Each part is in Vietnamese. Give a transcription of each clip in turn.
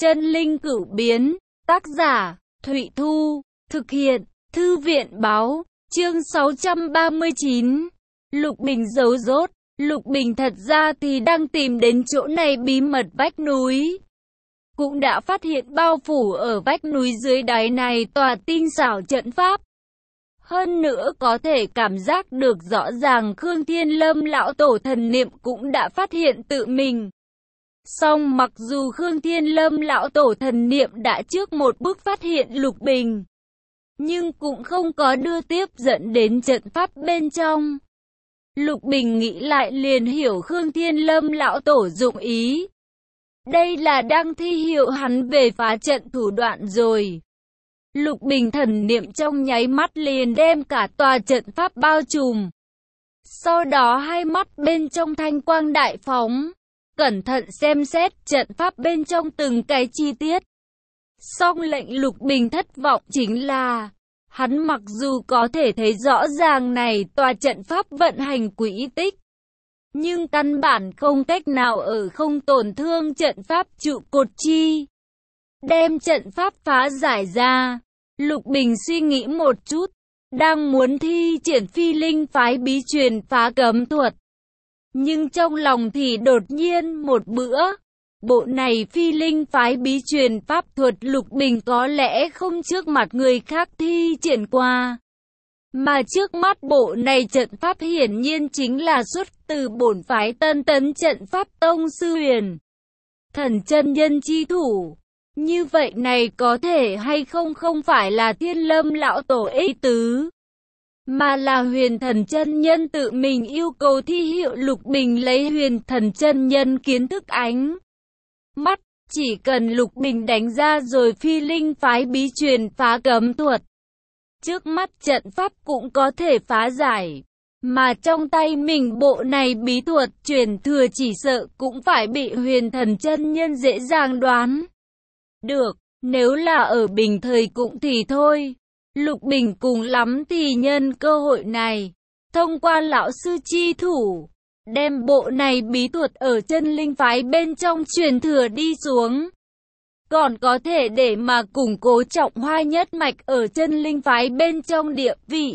Chân linh cửu biến, tác giả, Thụy Thu, thực hiện, Thư viện báo, chương 639. Lục Bình giấu dốt. Lục Bình thật ra thì đang tìm đến chỗ này bí mật vách núi. Cũng đã phát hiện bao phủ ở vách núi dưới đáy này tòa tinh xảo trận pháp. Hơn nữa có thể cảm giác được rõ ràng Khương Thiên Lâm lão tổ thần niệm cũng đã phát hiện tự mình. Song mặc dù Khương Thiên Lâm lão tổ thần niệm đã trước một bước phát hiện Lục Bình, nhưng cũng không có đưa tiếp dẫn đến trận pháp bên trong. Lục Bình nghĩ lại liền hiểu Khương Thiên Lâm lão tổ dụng ý. Đây là đang thi hiệu hắn về phá trận thủ đoạn rồi. Lục Bình thần niệm trong nháy mắt liền đem cả tòa trận pháp bao trùm. Sau đó hai mắt bên trong thanh quang đại phóng, cẩn thận xem xét trận pháp bên trong từng cái chi tiết. Song lệnh Lục Bình thất vọng chính là, hắn mặc dù có thể thấy rõ ràng này tòa trận pháp vận hành quỹ tích, nhưng căn bản không cách nào ở không tổn thương trận pháp trụ cột chi. Đem trận pháp phá giải ra, Lục Bình suy nghĩ một chút, đang muốn thi triển phi linh phái bí truyền phá cấm thuật. Nhưng trong lòng thì đột nhiên một bữa, bộ này phi linh phái bí truyền pháp thuật Lục Bình có lẽ không trước mặt người khác thi triển qua. Mà trước mắt bộ này trận pháp hiển nhiên chính là xuất từ bổn phái Tân Tấn trận pháp tông sư Huyền Thần chân nhân chi thủ. Như vậy này có thể hay không phải là Thiên Lâm lão tổ ý tứ, mà là Huyền Thần chân nhân tự mình yêu cầu thi hiệu. Lục Bình lấy Huyền Thần chân nhân kiến thức ánh mắt, chỉ cần Lục Bình đánh ra rồi phi linh phái bí truyền phá cấm thuật, trước mắt trận pháp cũng có thể phá giải. Mà trong tay mình bộ này bí thuật truyền thừa chỉ sợ cũng phải bị Huyền Thần chân nhân dễ dàng đoán được. Nếu là ở bình thời cũng thì thôi, Lục Bình cùng lắm thì nhân cơ hội này, thông qua lão sư chi thủ, đem bộ này bí thuật ở chân linh phái bên trong truyền thừa đi xuống. Còn có thể để mà củng cố Trọng Hoa nhất mạch ở chân linh phái bên trong địa vị.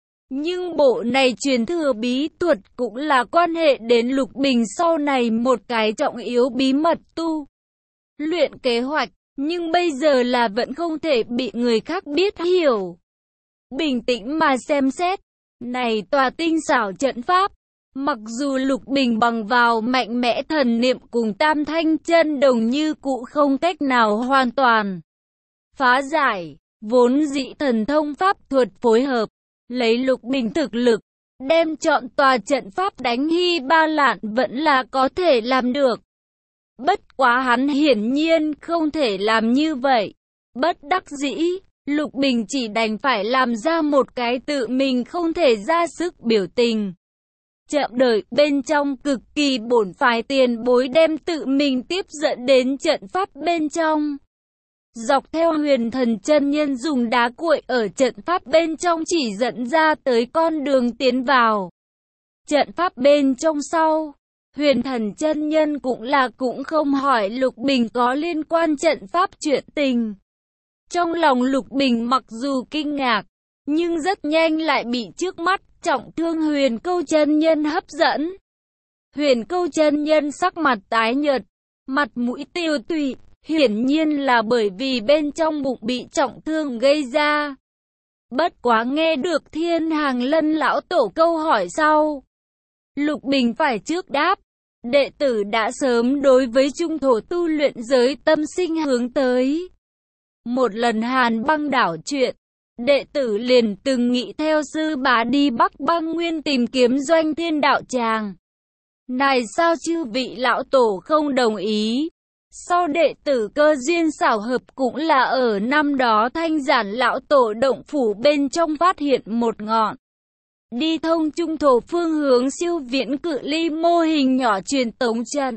Nhưng bộ này truyền thừa bí thuật cũng là quan hệ đến Lục Bình sau này một cái trọng yếu bí mật tu luyện kế hoạch. Nhưng bây giờ là vẫn không thể bị người khác biết hiểu. Bình tĩnh mà xem xét, này tòa tinh xảo trận pháp, mặc dù Lục Bình bằng vào mạnh mẽ thần niệm cùng Tam Thanh chân đồng như cũ không cách nào hoàn toàn phá giải, vốn dĩ thần thông pháp thuật phối hợp, lấy Lục Bình thực lực, đem chọn tòa trận pháp đánh hy ba lạn vẫn là có thể làm được. Bất quá hắn hiển nhiên không thể làm như vậy. Bất đắc dĩ, Lục Bình chỉ đành phải làm ra một cái tự mình không thể ra sức biểu tình. Chậm đợi bên trong cực kỳ bổn phái tiền bối đem tự mình tiếp dẫn đến trận pháp bên trong. Dọc theo Huyền Thần chân nhân dùng đá cuội ở trận pháp bên trong chỉ dẫn ra tới con đường tiến vào trận pháp bên trong sau. Huyền Thần chân nhân cũng không hỏi Lục Bình có liên quan trận pháp chuyện tình. Trong lòng Lục Bình mặc dù kinh ngạc, nhưng rất nhanh lại bị trước mắt trọng thương Huyền Câu chân nhân hấp dẫn. Huyền Câu chân nhân sắc mặt tái nhợt, mặt mũi tiêu tụy, hiển nhiên là bởi vì bên trong bụng bị trọng thương gây ra. Bất quá nghe được Thiên Hàng Lân lão tổ câu hỏi sau, Lục Bình phải trước đáp, đệ tử đã sớm đối với trung thổ tu luyện giới tâm sinh hướng tới. Một lần Hàn Băng đảo chuyện, đệ tử liền từng nghĩ theo sư bá đi Bắc Băng Nguyên tìm kiếm Doanh Thiên đạo tràng. Này sao chư vị lão tổ không đồng ý? Sau đệ tử cơ duyên xảo hợp cũng là ở năm đó Thanh Giản lão tổ động phủ bên trong phát hiện một ngọn đi thông trung thổ phương hướng siêu viễn cự ly mô hình nhỏ truyền tống trận.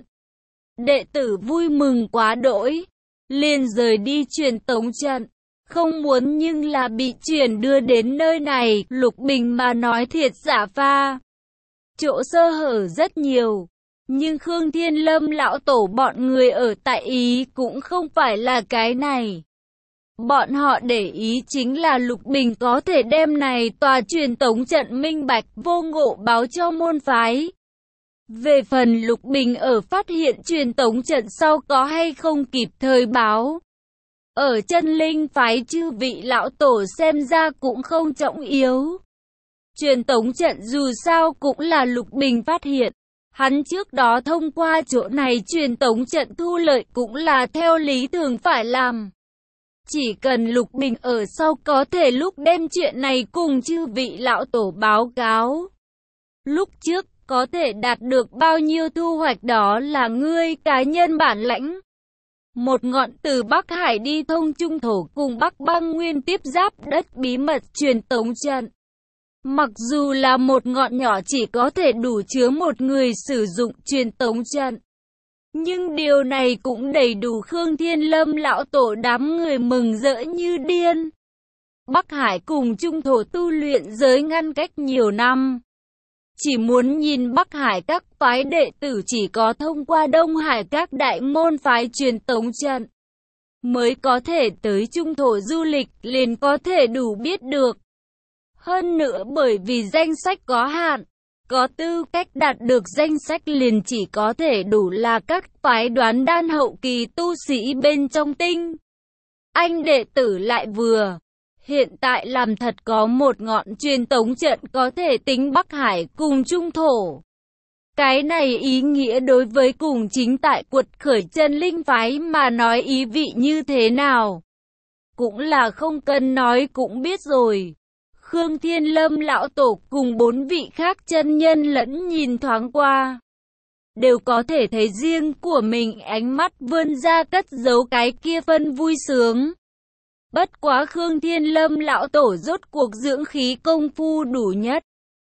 Đệ tử vui mừng quá đỗi, liền rời đi truyền tống trận, không muốn nhưng là bị chuyển đưa đến nơi này. Lục Bình mà nói thiệt giả pha, chỗ sơ hở rất nhiều. Nhưng Khương Thiên Lâm lão tổ bọn người ở tại ý cũng không phải là cái này. Bọn họ để ý chính là Lục Bình có thể đem này tòa truyền tống trận minh bạch vô ngộ báo cho môn phái. Về phần Lục Bình ở phát hiện truyền tống trận sau có hay không kịp thời báo, ở chân linh phái chư vị lão tổ xem ra cũng không trọng yếu. Truyền tống trận dù sao cũng là Lục Bình phát hiện. Hắn trước đó thông qua chỗ này truyền tống trận thu lợi cũng là theo lý thường phải làm. Chỉ cần Lục Bình ở sau có thể lúc đem chuyện này cùng chư vị lão tổ báo cáo. Lúc trước có thể đạt được bao nhiêu thu hoạch đó là ngươi cá nhân bản lãnh. Một ngọn từ Bắc Hải đi thông Trung Thổ cùng Bắc Băng Nguyên tiếp giáp đất bí mật truyền tống trận. Mặc dù là một ngọn nhỏ chỉ có thể đủ chứa một người sử dụng truyền tống trận. Nhưng điều này cũng đầy đủ Khương Thiên Lâm lão tổ đám người mừng rỡ như điên. Bắc Hải cùng Trung Thổ tu luyện giới ngăn cách nhiều năm. Chỉ muốn nhìn Bắc Hải các phái đệ tử chỉ có thông qua Đông Hải các đại môn phái truyền tống trận mới có thể tới Trung Thổ du lịch liền có thể đủ biết được. Hơn nữa bởi vì danh sách có hạn, có tư cách đạt được danh sách liền chỉ có thể đủ là các phái đoán đan hậu kỳ tu sĩ bên trong tinh. Anh đệ tử lại vừa. Hiện tại làm thật có một ngọn truyền tống trận có thể tính Bắc Hải cùng Trung Thổ. Cái này ý nghĩa đối với cùng chính tại quật khởi chân linh phái mà nói ý vị như thế nào. Cũng là không cần nói cũng biết rồi. Khương Thiên Lâm lão tổ cùng 4 vị khác chân nhân lẫn nhìn thoáng qua. Đều có thể thấy riêng của mình ánh mắt vươn ra cất giấu cái kia phân vui sướng. Bất quá Khương Thiên Lâm lão tổ rốt cuộc dưỡng khí công phu đủ nhất.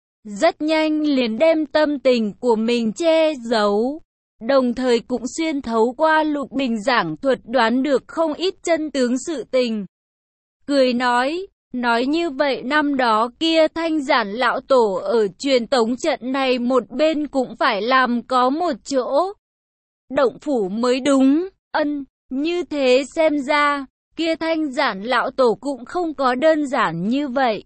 Rất nhanh liền đem tâm tình của mình che giấu. Đồng thời cũng xuyên thấu qua Lục Bình giảng thuật đoán được không ít chân tướng sự tình. Cười nói như vậy năm đó kia Thanh Giản lão tổ ở truyền tống trận này một bên cũng phải làm có một chỗ động phủ mới đúng. Như thế xem ra, kia Thanh Giản lão tổ cũng không có đơn giản như vậy.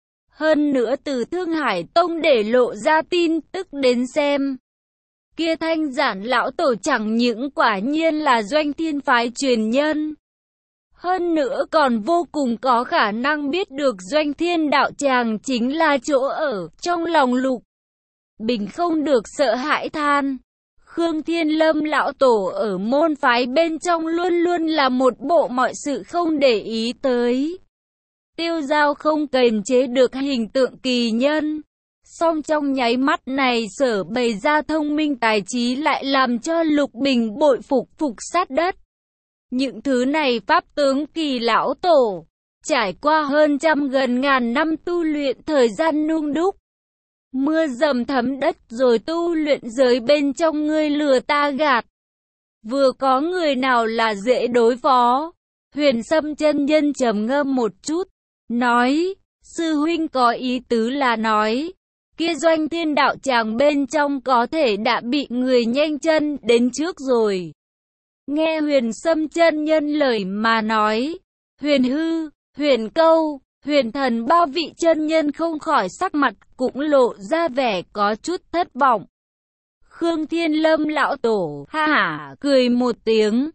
Hơn nữa từ Thương Hải Tông để lộ ra tin tức đến xem, kia Thanh Giản lão tổ chẳng những quả nhiên là Doanh Thiên phái truyền nhân. Hơn nữa còn vô cùng có khả năng biết được Doanh Thiên đạo tràng chính là chỗ ở. Trong lòng Lục Bình không được sợ hãi than. Khương Thiên Lâm lão tổ ở môn phái bên trong luôn luôn là một bộ mọi sự không để ý tới. Tiêu dao không kềm chế được hình tượng kỳ nhân. Song trong nháy mắt này sở bày ra thông minh tài trí lại làm cho Lục Bình bội phục sát đất. Những thứ này pháp tướng kỳ lão tổ, trải qua hơn gần ngàn năm tu luyện thời gian nung đúc. Mưa dầm thấm đất rồi tu luyện giới bên trong ngươi lừa ta gạt. Vừa có người nào là dễ đối phó. Huyền Sâm chân nhân trầm ngâm một chút, nói, sư huynh có ý tứ là nói, kia Doanh Thiên đạo tràng bên trong có thể đã bị người nhanh chân đến trước rồi. Nghe Huyền Sâm chân nhân lời mà nói, Huyền Hư, Huyền Câu, Huyền Thần ba vị chân nhân không khỏi sắc mặt cũng lộ ra vẻ có chút thất vọng. Khương Thiên Lâm lão tổ ha hả cười một tiếng,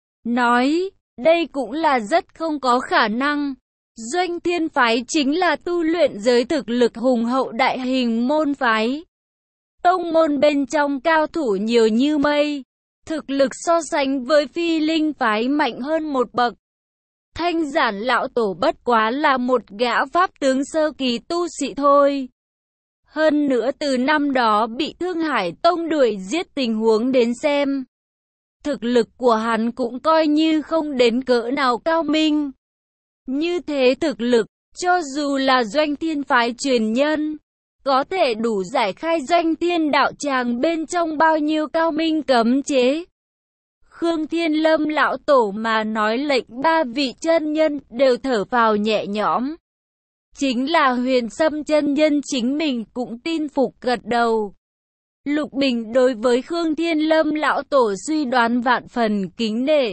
nói, đây cũng là rất không có khả năng. Doanh Thiên phái chính là tu luyện giới thực lực hùng hậu đại hình môn phái. Tông môn bên trong cao thủ nhiều như mây. Thực lực so sánh với Phi Linh phái mạnh hơn một bậc. Thanh Giản lão tổ bất quá là một gã pháp tướng sơ kỳ tu sĩ thôi. Hơn nữa từ năm đó bị Thương Hải Tông đuổi giết tình huống đến xem, thực lực của hắn cũng coi như không đến cỡ nào cao minh. Như thế thực lực, cho dù là Doanh Thiên phái truyền nhân, có thể đủ giải khai Doanh Thiên đạo tràng bên trong bao nhiêu cao minh cấm chế. Khương Thiên Lâm lão tổ mà nói lệnh ba vị chân nhân đều thở phào nhẹ nhõm. Chính là Huyền Sâm chân nhân chính mình cũng tin phục gật đầu. Lục Bình đối với Khương Thiên Lâm lão tổ suy đoán vạn phần kính nể.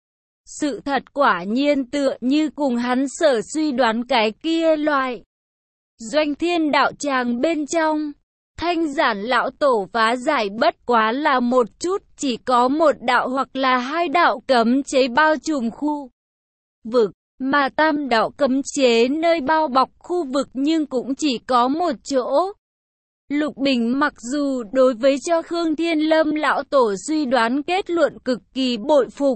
Sự thật quả nhiên tựa như cùng hắn sở suy đoán cái kia loại. Doanh Thiên đạo tràng bên trong, Thanh Giản lão tổ phá giải bất quá là một chút, chỉ có một đạo hoặc là hai đạo cấm chế bao trùm khu vực, mà tam đạo cấm chế nơi bao bọc khu vực nhưng cũng chỉ có một chỗ. Lục Bình mặc dù đối với cho Khương Thiên Lâm lão tổ suy đoán kết luận cực kỳ bội phục,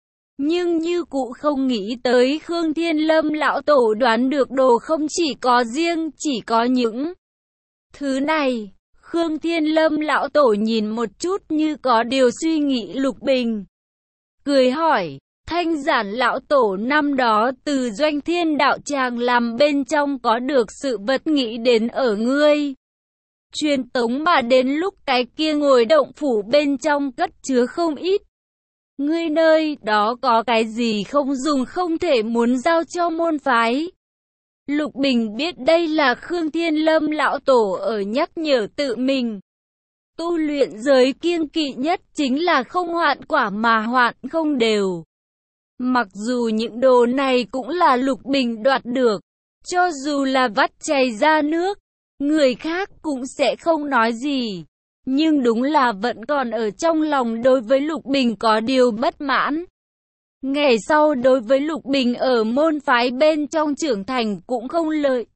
nhưng như cụ không nghĩ tới Khương Thiên Lâm lão tổ đoán được đồ không chỉ có riêng chỉ có những thứ này. Khương Thiên Lâm lão tổ nhìn một chút như có điều suy nghĩ Lục Bình, cười hỏi, Thanh Giản lão tổ năm đó từ Doanh Thiên đạo tràng làm bên trong có được sự vật nghĩ đến ở ngươi truyền tống mà đến lúc cái kia ngồi động phủ bên trong cất chứa không ít. Ngươi nơi đó có cái gì không dùng không thể muốn giao cho môn phái? Lục Bình biết đây là Khương Thiên Lâm lão tổ ở nhắc nhở tự mình. Tu luyện giới kiêng kỵ nhất chính là không hoạn quả mà hoạn không đều. Mặc dù những đồ này cũng là Lục Bình đoạt được, cho dù là vắt chảy ra nước, người khác cũng sẽ không nói gì. Nhưng đúng là vẫn còn ở trong lòng đối với Lục Bình có điều bất mãn. Ngày sau đối với Lục Bình ở môn phái bên trong trưởng thành cũng không lợi.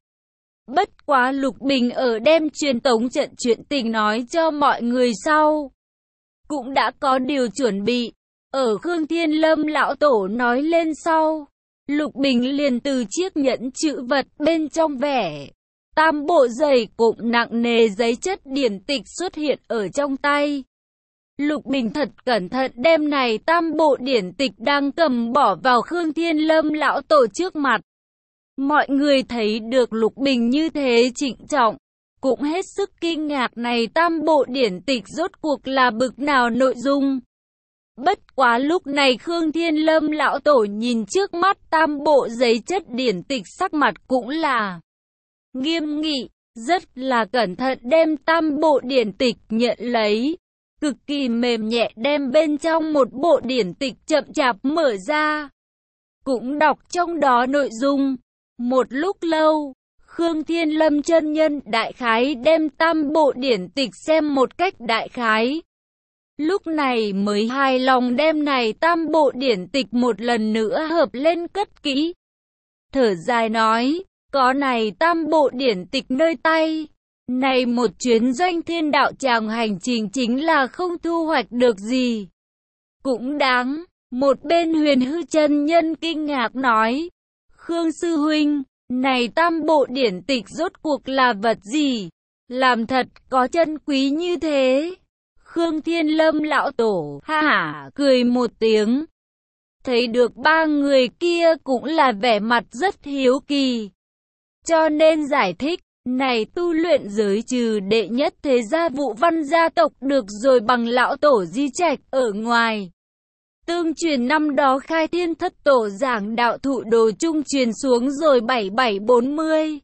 Bất quá Lục Bình ở đem truyền tống trận chuyện tình nói cho mọi người sau, cũng đã có điều chuẩn bị. Ở Khương Thiên Lâm lão tổ nói lên sau, Lục Bình liền từ chiếc nhẫn chữ vật bên trong vẻ tam bộ dày cộm nặng nề giấy chất điển tịch xuất hiện ở trong tay. Lục Bình thật cẩn thận đem này tam bộ điển tịch đang cầm bỏ vào Khương Thiên Lâm lão tổ trước mặt. Mọi người thấy được Lục Bình như thế trịnh trọng, cũng hết sức kinh ngạc này tam bộ điển tịch rốt cuộc là bực nào nội dung. Bất quá lúc này Khương Thiên Lâm lão tổ nhìn trước mắt tam bộ giấy chất điển tịch sắc mặt cũng là nghiêm nghị, rất là cẩn thận đem tam bộ điển tịch nhận lấy. Cực kỳ mềm nhẹ đem bên trong một bộ điển tịch chậm chạp mở ra, cũng đọc trong đó nội dung. Một lúc lâu, Khương Thiên Lâm chân nhân đại khái đem tam bộ điển tịch xem một cách đại khái. Lúc này mới hài lòng đem này tam bộ điển tịch một lần nữa hợp lên cất kỹ. Thở dài nói, có này tam bộ điển tịch nơi tay, này một chuyến Doanh Thiên đạo tràng hành trình chính là không thu hoạch được gì. Cũng đáng. Một bên Huyền Hư chân nhân kinh ngạc nói, Khương sư huynh, này tam bộ điển tịch rốt cuộc là vật gì? Làm thật có chân quý như thế. Khương Thiên Lâm lão tổ ha hả cười một tiếng. Thấy được ba người kia cũng là vẻ mặt rất hiếu kỳ, cho nên giải thích, này tu luyện giới trừ đệ nhất thế gia Vũ Văn gia tộc được rồi bằng lão tổ di trạch ở ngoài. Tương truyền năm đó khai thiên thất tổ giảng đạo thụ đồ trung truyền xuống rồi 7740.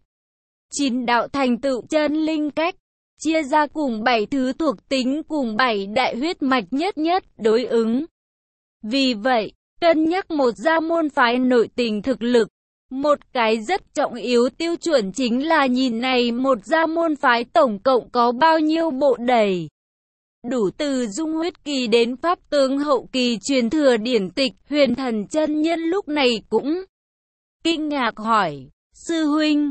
9 đạo thành tựu chân linh cách, chia ra cùng 7 thứ thuộc tính cùng 7 đại huyết mạch nhất nhất đối ứng. Vì vậy, cân nhắc một gia môn phái nội tình thực lực, một cái rất trọng yếu tiêu chuẩn chính là nhìn này một gia môn phái tổng cộng có bao nhiêu bộ đầy đủ từ dung huyết kỳ đến pháp tướng hậu kỳ truyền thừa điển tịch. Huyền Thần chân nhân lúc này cũng kinh ngạc hỏi, sư huynh,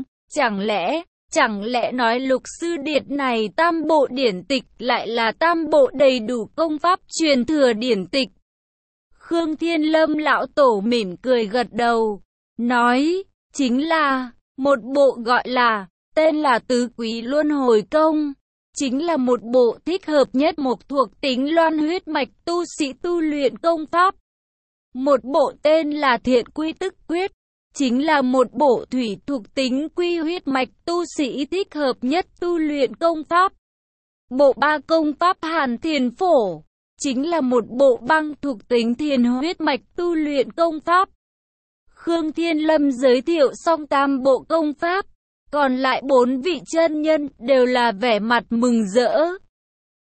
chẳng lẽ nói Lục sư điệt này tam bộ điển tịch lại là tam bộ đầy đủ công pháp truyền thừa điển tịch? Khương Thiên Lâm lão tổ mỉm cười gật đầu, nói, chính là một bộ gọi là, tên là Tứ Quý Luân Hồi Công. Chính là một bộ thích hợp nhất một thuộc tính loan huyết mạch tu sĩ tu luyện công pháp. Một bộ tên là Thiện Quy Tức Quyết, chính là một bộ thủy thuộc tính quy huyết mạch tu sĩ thích hợp nhất tu luyện công pháp. Bộ ba công pháp Hàn Thiền Phổ, chính là một bộ băng thuộc tính thiền huyết mạch tu luyện công pháp. Khương Thiên Lâm giới thiệu xong tam bộ công pháp, còn lại 4 vị chân nhân đều là vẻ mặt mừng rỡ.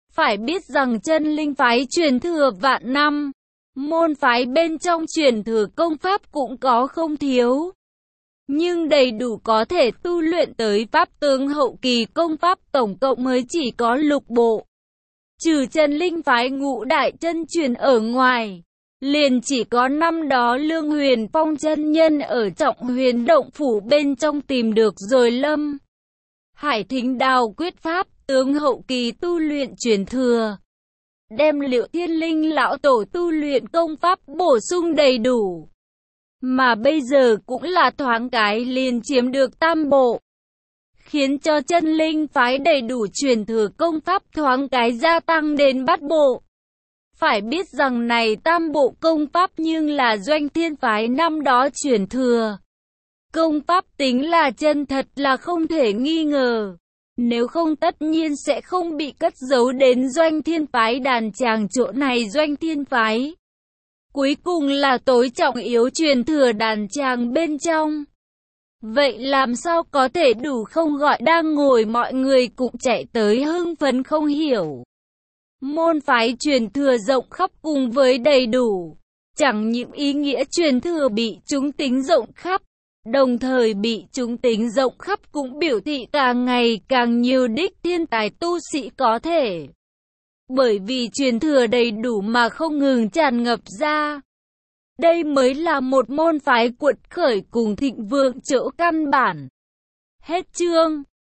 Phải biết rằng chân linh phái truyền thừa vạn năm, môn phái bên trong truyền thừa công pháp cũng có không thiếu, nhưng đầy đủ có thể tu luyện tới pháp tướng hậu kỳ công pháp tổng cộng mới chỉ có 6 bộ. Trừ chân linh phái ngũ đại chân truyền ở ngoài, liền chỉ có năm đó Lương Huyền Phong chân nhân ở Trọng Huyền Động Phủ bên trong tìm được rồi Lâm Hải Thính đào quyết pháp tướng hậu kỳ tu luyện truyền thừa, đem Liệu Thiên Linh lão tổ tu luyện công pháp bổ sung đầy đủ, mà bây giờ cũng là thoáng cái liền chiếm được tam bộ, khiến cho chân linh phái đầy đủ truyền thừa công pháp thoáng cái gia tăng đến 8 bộ. Phải biết rằng này tam bộ công pháp nhưng là Doanh Thiên phái năm đó truyền thừa. Công pháp tính là chân thật là không thể nghi ngờ. Nếu không tất nhiên sẽ không bị cất giấu đến Doanh Thiên phái đàn tràng chỗ này. Doanh Thiên phái cuối cùng là tối trọng yếu truyền thừa đàn tràng bên trong. Vậy làm sao có thể đủ không gọi đang ngồi mọi người cũng chạy tới hưng phấn không hiểu. Môn phái truyền thừa rộng khắp cùng với đầy đủ, chẳng những ý nghĩa truyền thừa bị chúng tính rộng khắp, đồng thời bị chúng tính rộng khắp cũng biểu thị càng ngày càng nhiều đích thiên tài tu sĩ có thể. Bởi vì truyền thừa đầy đủ mà không ngừng tràn ngập ra. Đây mới là một môn phái cuột khởi cùng thịnh vượng chỗ căn bản. Hết chương.